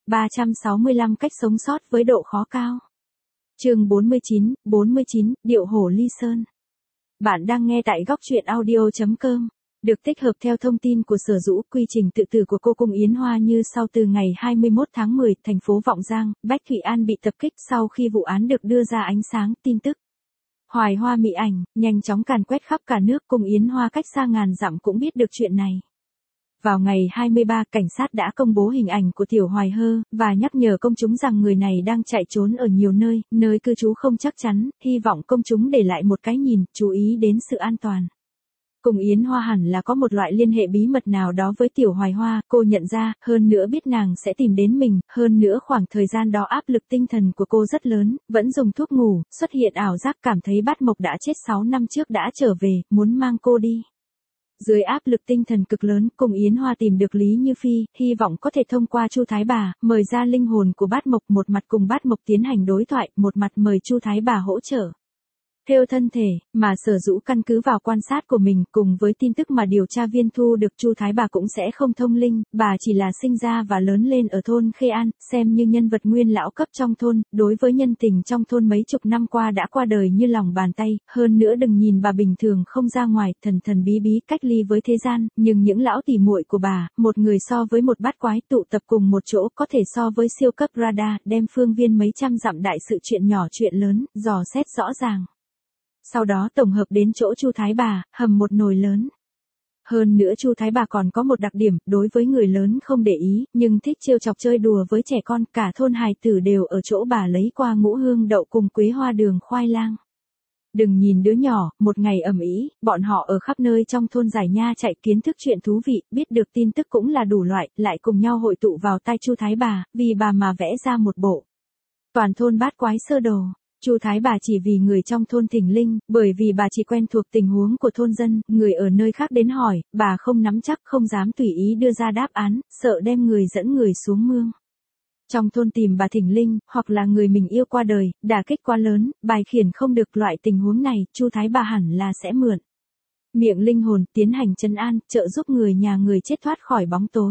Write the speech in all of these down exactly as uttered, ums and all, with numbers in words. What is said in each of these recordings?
ba trăm sáu mươi lăm cách sống sót với độ khó cao. Chương bốn mươi chín, bốn mươi chín, điệu hổ ly sơn. Bạn đang nghe tại góc truyện audio chấm com. Được tích hợp theo thông tin của Sở Dũ, quy trình tự tử của cô Cung Yến Hoa như sau: từ ngày hai mươi mốt tháng mười, thành phố Vọng Giang, Bách Thụy An bị tập kích. Sau khi vụ án được đưa ra ánh sáng, tin tức Hoài Hoa Mỹ ảnh nhanh chóng càn quét khắp cả nước. Cung Yến Hoa cách xa ngàn dặm cũng biết được chuyện này. Vào ngày hai mươi ba, cảnh sát đã công bố hình ảnh của Tiểu Hoài Hơ, và nhắc nhở công chúng rằng người này đang chạy trốn ở nhiều nơi, nơi cư trú không chắc chắn, hy vọng công chúng để lại một cái nhìn, chú ý đến sự an toàn. Cung Yến Hoa hẳn là có một loại liên hệ bí mật nào đó với Tiểu Hoài Hoa, cô nhận ra, hơn nữa biết nàng sẽ tìm đến mình, hơn nữa khoảng thời gian đó áp lực tinh thần của cô rất lớn, vẫn dùng thuốc ngủ, xuất hiện ảo giác cảm thấy Bát Mộc đã chết sáu năm trước đã trở về, muốn mang cô đi. Dưới áp lực tinh thần cực lớn, Cung Yến Hoa tìm được Lý Như Phi, hy vọng có thể thông qua Chu Thái Bà, mời ra linh hồn của Bát Mộc, một mặt cùng Bát Mộc tiến hành đối thoại, một mặt mời Chu Thái Bà hỗ trợ theo thân thể, mà Sở Dũ căn cứ vào quan sát của mình cùng với tin tức mà điều tra viên thu được, Chu Thái Bà cũng sẽ không thông linh, bà chỉ là sinh ra và lớn lên ở thôn Khê An, xem như nhân vật nguyên lão cấp trong thôn, đối với nhân tình trong thôn mấy chục năm qua đã qua đời như lòng bàn tay, hơn nữa đừng nhìn bà bình thường không ra ngoài, thần thần bí bí cách ly với thế gian, nhưng những lão tỉ muội của bà, một người so với một bát quái, tụ tập cùng một chỗ có thể so với siêu cấp radar, đem phương viên mấy trăm dặm đại sự chuyện nhỏ chuyện lớn, dò xét rõ ràng. Sau đó tổng hợp đến chỗ Chu Thái Bà, hầm một nồi lớn. Hơn nữa Chu Thái Bà còn có một đặc điểm, đối với người lớn không để ý, nhưng thích trêu chọc chơi đùa với trẻ con, cả thôn hài tử đều ở chỗ bà lấy qua ngũ hương đậu cùng quế hoa đường khoai lang. Đừng nhìn đứa nhỏ, một ngày ầm ĩ, bọn họ ở khắp nơi trong thôn giải nha chạy, kiến thức chuyện thú vị, biết được tin tức cũng là đủ loại, lại cùng nhau hội tụ vào tai Chu Thái Bà, vì bà mà vẽ ra một bộ toàn thôn bát quái sơ đồ. Chu Thái Bà chỉ vì người trong thôn thỉnh linh, bởi vì bà chỉ quen thuộc tình huống của thôn dân, người ở nơi khác đến hỏi, bà không nắm chắc, không dám tùy ý đưa ra đáp án, sợ đem người dẫn người xuống mương. Trong thôn tìm bà thỉnh linh, hoặc là người mình yêu qua đời, đả kích quá lớn, bài khiển không được, loại tình huống này, Chu Thái Bà hẳn là sẽ mượn miệng linh hồn tiến hành trấn an, trợ giúp người nhà người chết thoát khỏi bóng tối.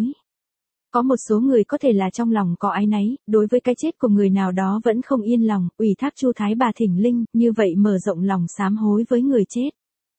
Có một số người có thể là trong lòng có áy náy, đối với cái chết của người nào đó vẫn không yên lòng, ủy thác Chu Thái Bà thỉnh linh, như vậy mở rộng lòng sám hối với người chết.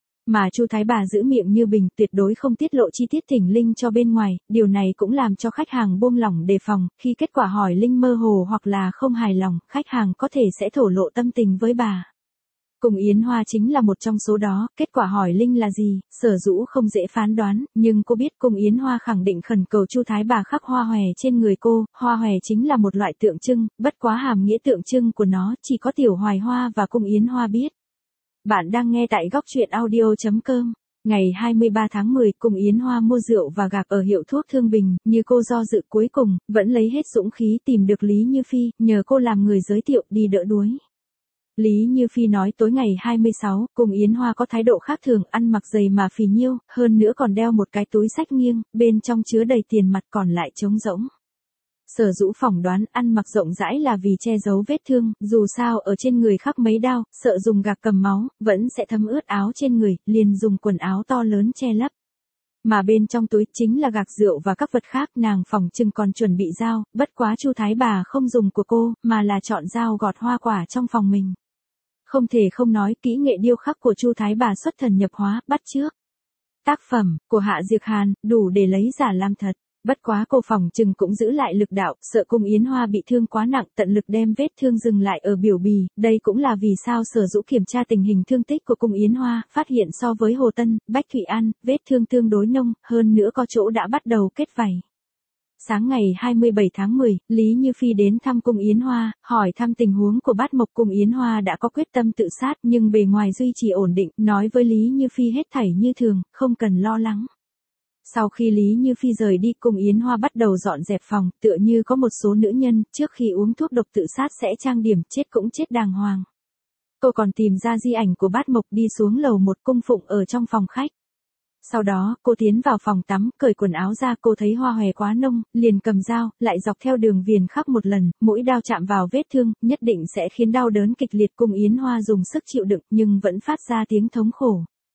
Mà Chu Thái Bà giữ miệng như bình, tuyệt đối không tiết lộ chi tiết thỉnh linh cho bên ngoài, điều này cũng làm cho khách hàng buông lỏng đề phòng, khi kết quả hỏi linh mơ hồ hoặc là không hài lòng, khách hàng có thể sẽ thổ lộ tâm tình với bà. Cung Yến Hoa chính là một trong số đó, kết quả hỏi linh là gì, Sở Dũ không dễ phán đoán, nhưng cô biết Cung Yến Hoa khẳng định khẩn cầu Chu Thái Bà khắc hoa hòe trên người cô, hoa hòe chính là một loại tượng trưng, bất quá hàm nghĩa tượng trưng của nó chỉ có Tiểu Hoài Hoa và Cung Yến Hoa biết. Bạn đang nghe tại góc truyện audio chấm com. Ngày hai mươi ba tháng mười, Cung Yến Hoa mua rượu và gạc ở hiệu thuốc Thương Bình, như cô do dự cuối cùng, vẫn lấy hết dũng khí tìm được Lý Như Phi, nhờ cô làm người giới thiệu đi đỡ đuối. Lý Như Phi nói tối ngày hai mươi sáu, Cung Yến Hoa có thái độ khác thường, ăn mặc dày mà phì nhiêu, hơn nữa còn đeo một cái túi xách nghiêng, bên trong chứa đầy tiền mặt còn lại trống rỗng. Sở Dũ phỏng đoán ăn mặc rộng rãi là vì che giấu vết thương, dù sao ở trên người khắc mấy đao, sợ dùng gạc cầm máu, vẫn sẽ thấm ướt áo trên người, liền dùng quần áo to lớn che lấp. Mà bên trong túi chính là gạc rượu và các vật khác, nàng phỏng chừng còn chuẩn bị dao, bất quá Chu Thái Bà không dùng của cô, mà là chọn dao gọt hoa quả trong phòng mình. Không thể không nói, kỹ nghệ điêu khắc của Chu Thái Bà xuất thần nhập hóa, bắt chước. Tác phẩm của Hạ Diệc Hàn, đủ để lấy giả làm thật. Bất quá cô phỏng chừng cũng giữ lại lực đạo, sợ Cung Yến Hoa bị thương quá nặng, tận lực đem vết thương dừng lại ở biểu bì, đây cũng là vì sao Sở Dũ kiểm tra tình hình thương tích của Cung Yến Hoa, phát hiện so với Hồ Tân, Bách Thụy An, vết thương tương đối nông, hơn nữa có chỗ đã bắt đầu kết vảy. Sáng ngày hai mươi bảy tháng mười, Lý Như Phi đến thăm Cung Yến Hoa, hỏi thăm tình huống của Bát Mộc. Cung Yến Hoa đã có quyết tâm tự sát nhưng bề ngoài duy trì ổn định, nói với Lý Như Phi hết thảy như thường, không cần lo lắng. Sau khi Lý Như Phi rời đi, Cung Yến Hoa bắt đầu dọn dẹp phòng, tựa như có một số nữ nhân, trước khi uống thuốc độc tự sát sẽ trang điểm, chết cũng chết đàng hoàng. Cô còn tìm ra di ảnh của Bát Mộc, đi xuống lầu một cung phụng ở trong phòng khách. Sau đó, cô tiến vào phòng tắm, cởi quần áo ra, cô thấy hoa hòe quá nông, liền cầm dao, lại dọc theo đường viền khắc một lần, mỗi đao chạm vào vết thương, nhất định sẽ khiến đau đớn kịch liệt. Cung Yến Hoa dùng sức chịu đựng, nhưng vẫn phát ra tiếng thống khổ.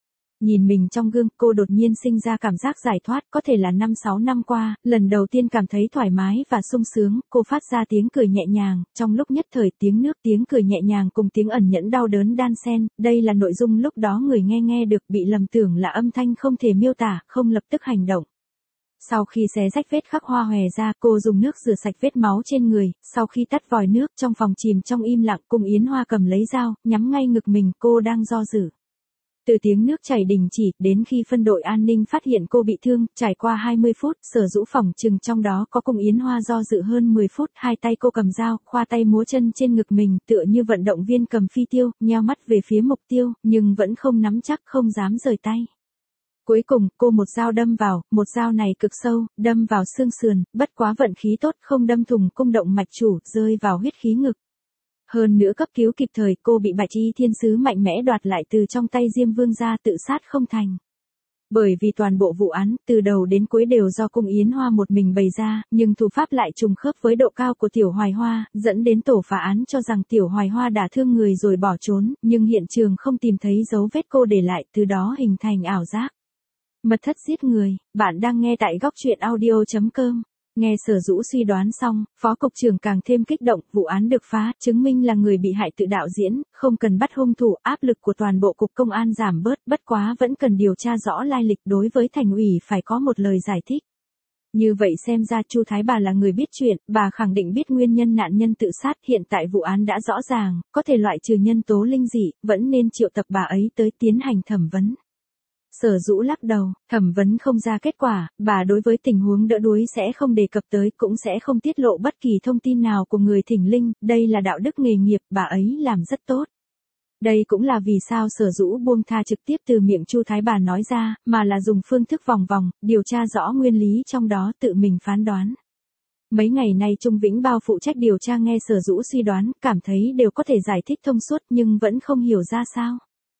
Nhìn mình trong gương, cô đột nhiên sinh ra cảm giác giải thoát, có thể là năm sáu năm qua, lần đầu tiên cảm thấy thoải mái và sung sướng, cô phát ra tiếng cười nhẹ nhàng, trong lúc nhất thời tiếng nước tiếng cười nhẹ nhàng cùng tiếng ẩn nhẫn đau đớn đan xen, đây là nội dung lúc đó người nghe nghe được bị lầm tưởng là âm thanh không thể miêu tả, không lập tức hành động. Sau khi xé rách vết khắc hoa hòe ra, cô dùng nước rửa sạch vết máu trên người, sau khi tắt vòi nước trong phòng chìm trong im lặng, Cung Yến Hoa cầm lấy dao, nhắm ngay ngực mình, cô đang do dự. Từ tiếng nước chảy đình chỉ, đến khi phân đội an ninh phát hiện cô bị thương, trải qua hai mươi phút, Sở Dũ phỏng chừng trong đó có Cung Yến Hoa do dự hơn mười phút, hai tay cô cầm dao, khoa tay múa chân trên ngực mình, tựa như vận động viên cầm phi tiêu, nheo mắt về phía mục tiêu, nhưng vẫn không nắm chắc, không dám rời tay. Cuối cùng, cô một dao đâm vào, một dao này cực sâu, đâm vào xương sườn, bất quá vận khí tốt không đâm thủng cung động mạch chủ, rơi vào huyết khí ngực. Hơn nữa cấp cứu kịp thời, cô bị Bạch Y Thiên Sứ mạnh mẽ đoạt lại từ trong tay Diêm Vương gia, tự sát không thành. Bởi vì toàn bộ vụ án, từ đầu đến cuối đều do Cung Yến Hoa một mình bày ra, nhưng thủ pháp lại trùng khớp với độ cao của Tiểu Hoài Hoa, dẫn đến tổ phá án cho rằng Tiểu Hoài Hoa đả thương người rồi bỏ trốn, nhưng hiện trường không tìm thấy dấu vết cô để lại, từ đó hình thành ảo giác. Mật thất giết người, bạn đang nghe tại góc truyện audio chấm com. Nghe Sở Dũ suy đoán xong, Phó Cục trưởng càng thêm kích động, vụ án được phá, chứng minh là người bị hại tự đạo diễn, không cần bắt hung thủ, áp lực của toàn bộ Cục Công an giảm bớt, bất quá vẫn cần điều tra rõ lai lịch, đối với Thành ủy phải có một lời giải thích. Như vậy xem ra Chu Thái Bà là người biết chuyện, bà khẳng định biết nguyên nhân nạn nhân tự sát, hiện tại vụ án đã rõ ràng, có thể loại trừ nhân tố linh dị, vẫn nên triệu tập bà ấy tới tiến hành thẩm vấn. Sở Dũ lắc đầu, thẩm vấn không ra kết quả, bà đối với tình huống đỡ đuối sẽ không đề cập tới, cũng sẽ không tiết lộ bất kỳ thông tin nào của người thỉnh linh, đây là đạo đức nghề nghiệp, bà ấy làm rất tốt. Đây cũng là vì sao Sở Dũ buông tha trực tiếp từ miệng Chu Thái Bà nói ra, mà là dùng phương thức vòng vòng, điều tra rõ nguyên lý trong đó tự mình phán đoán. Mấy ngày nay Trung Vĩnh Bao phụ trách điều tra nghe Sở Dũ suy đoán, cảm thấy đều có thể giải thích thông suốt nhưng vẫn không hiểu ra sao.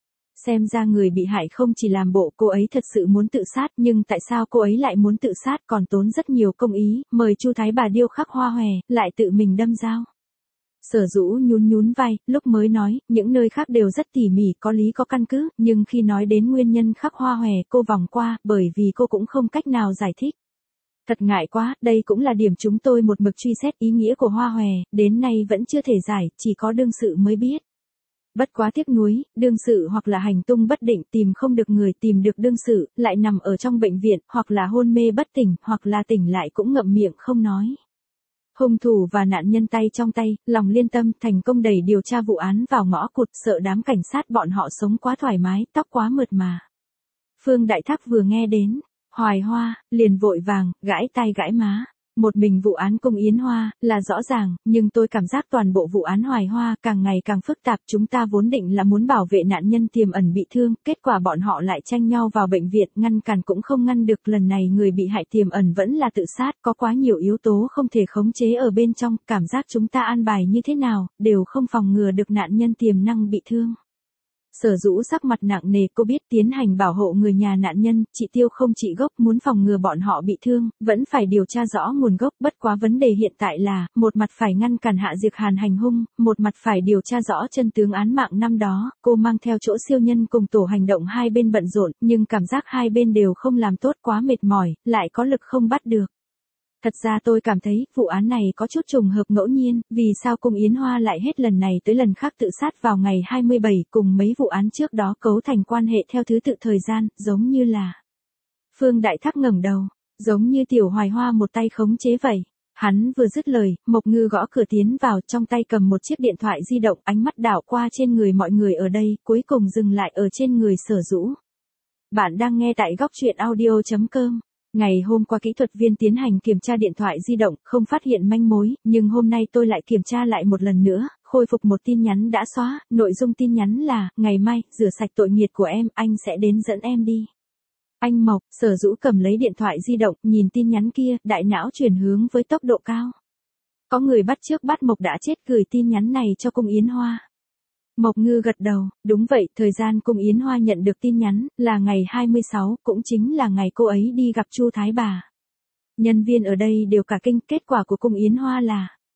Xem ra người bị hại không chỉ làm bộ cô ấy thật sự muốn tự sát, nhưng tại sao cô ấy lại muốn tự sát, còn tốn rất nhiều công ý, mời Chu Thái Bà điêu khắc hoa hòe, lại tự mình đâm dao. Sở Dũ nhún nhún vai, lúc mới nói, những nơi khác đều rất tỉ mỉ, có lý có căn cứ, nhưng khi nói đến nguyên nhân khắc hoa hòe, cô vòng qua, bởi vì cô cũng không cách nào giải thích. Thật ngại quá, đây cũng là điểm chúng tôi một mực truy xét ý nghĩa của hoa hòe, đến nay vẫn chưa thể giải, chỉ có đương sự mới biết. Bất quá tiếc nuối, đương sự hoặc là hành tung bất định, tìm không được người, tìm được đương sự, lại nằm ở trong bệnh viện, hoặc là hôn mê bất tỉnh, hoặc là tỉnh lại cũng ngậm miệng không nói. Hung thủ và nạn nhân tay trong tay, lòng liên tâm, thành công đẩy điều tra vụ án vào ngõ cụt, sợ đám cảnh sát bọn họ sống quá thoải mái, tóc quá mượt mà. Phương Đại Thác vừa nghe đến Hoài Hoa, liền vội vàng, gãi tay gãi má. Một mình vụ án Cung Yến Hoa, là rõ ràng, nhưng tôi cảm giác toàn bộ vụ án Hoài Hoa càng ngày càng phức tạp, chúng ta vốn định là muốn bảo vệ nạn nhân tiềm ẩn bị thương, kết quả bọn họ lại tranh nhau vào bệnh viện, ngăn cản cũng không ngăn được, lần này người bị hại tiềm ẩn vẫn là tự sát, có quá nhiều yếu tố không thể khống chế ở bên trong, cảm giác chúng ta an bài như thế nào, đều không phòng ngừa được nạn nhân tiềm năng bị thương. Sở Dũ sắc mặt nặng nề, cô biết tiến hành bảo hộ người nhà nạn nhân, trị tiêu không trị gốc, muốn phòng ngừa bọn họ bị thương, vẫn phải điều tra rõ nguồn gốc, bất quá vấn đề hiện tại là, một mặt phải ngăn cản Hạ Diệc Hàn hành hung, một mặt phải điều tra rõ chân tướng án mạng năm đó, cô mang theo chỗ siêu nhân cùng tổ hành động hai bên bận rộn, nhưng cảm giác hai bên đều không làm tốt, quá mệt mỏi, lại có lực không bắt được. Thật ra tôi cảm thấy, vụ án này có chút trùng hợp ngẫu nhiên, vì sao Cung Yến Hoa lại hết lần này tới lần khác tự sát vào ngày hai mươi bảy, cùng mấy vụ án trước đó cấu thành quan hệ theo thứ tự thời gian, giống như là. Phương Đại Thác ngẩng đầu, giống như Tiểu Hoài Hoa một tay khống chế vậy. Hắn vừa dứt lời, Mộc Ngư gõ cửa tiến vào, trong tay cầm một chiếc điện thoại di động, ánh mắt đảo qua trên người mọi người ở đây, cuối cùng dừng lại ở trên người Sở Dũ. Bạn đang nghe tại góc truyện audio chấm com. Ngày hôm qua kỹ thuật viên tiến hành kiểm tra điện thoại di động, không phát hiện manh mối, nhưng hôm nay tôi lại kiểm tra lại một lần nữa, khôi phục một tin nhắn đã xóa, nội dung tin nhắn là, ngày mai, rửa sạch tội nghiệt của em, anh sẽ đến dẫn em đi. Anh Mộc, Sở Dũ cầm lấy điện thoại di động, nhìn tin nhắn kia, đại não chuyển hướng với tốc độ cao. Có người bắt trước bắt Mộc đã chết gửi tin nhắn này cho Cung Yến Hoa. Mộc Ngư gật đầu, đúng vậy, thời gian Cung Yến Hoa nhận được tin nhắn, là ngày hai mươi sáu, cũng chính là ngày cô ấy đi gặp Chu Thái Bà. Nhân viên ở đây đều cả kinh, kết quả của Cung Yến Hoa là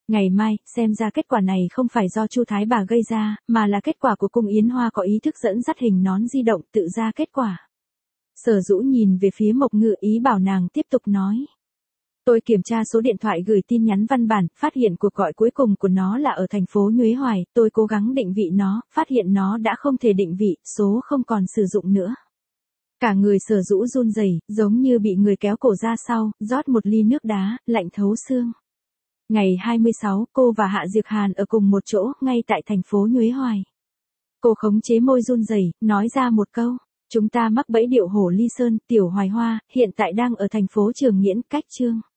Ngày mai, xem ra kết quả này không phải do Chu Thái bà gây ra, mà là kết quả của cung Yến Hoa có ý thức dẫn dắt hình nón di động tự ra kết quả. Sở Dũ nhìn về phía Mộc Ngự ý bảo nàng tiếp tục nói. Tôi kiểm tra số điện thoại gửi tin nhắn văn bản, phát hiện cuộc gọi cuối cùng của nó là ở thành phố Nhuế Hoài, tôi cố gắng định vị nó, phát hiện nó đã không thể định vị, số không còn sử dụng nữa. Cả người Sở Dũ run rẩy, giống như bị người kéo cổ ra sau, rót một ly nước đá, lạnh thấu xương. Ngày hai mươi sáu, cô và Hạ Diệp Hàn ở cùng một chỗ, ngay tại thành phố Nhuế Hoài. Cô khống chế môi run rẩy, nói ra một câu. Chúng ta mắc bẫy điệu hổ ly sơn, Tiểu Hoài Hoa, hiện tại đang ở thành phố Trường Nghiễn, cách Chương.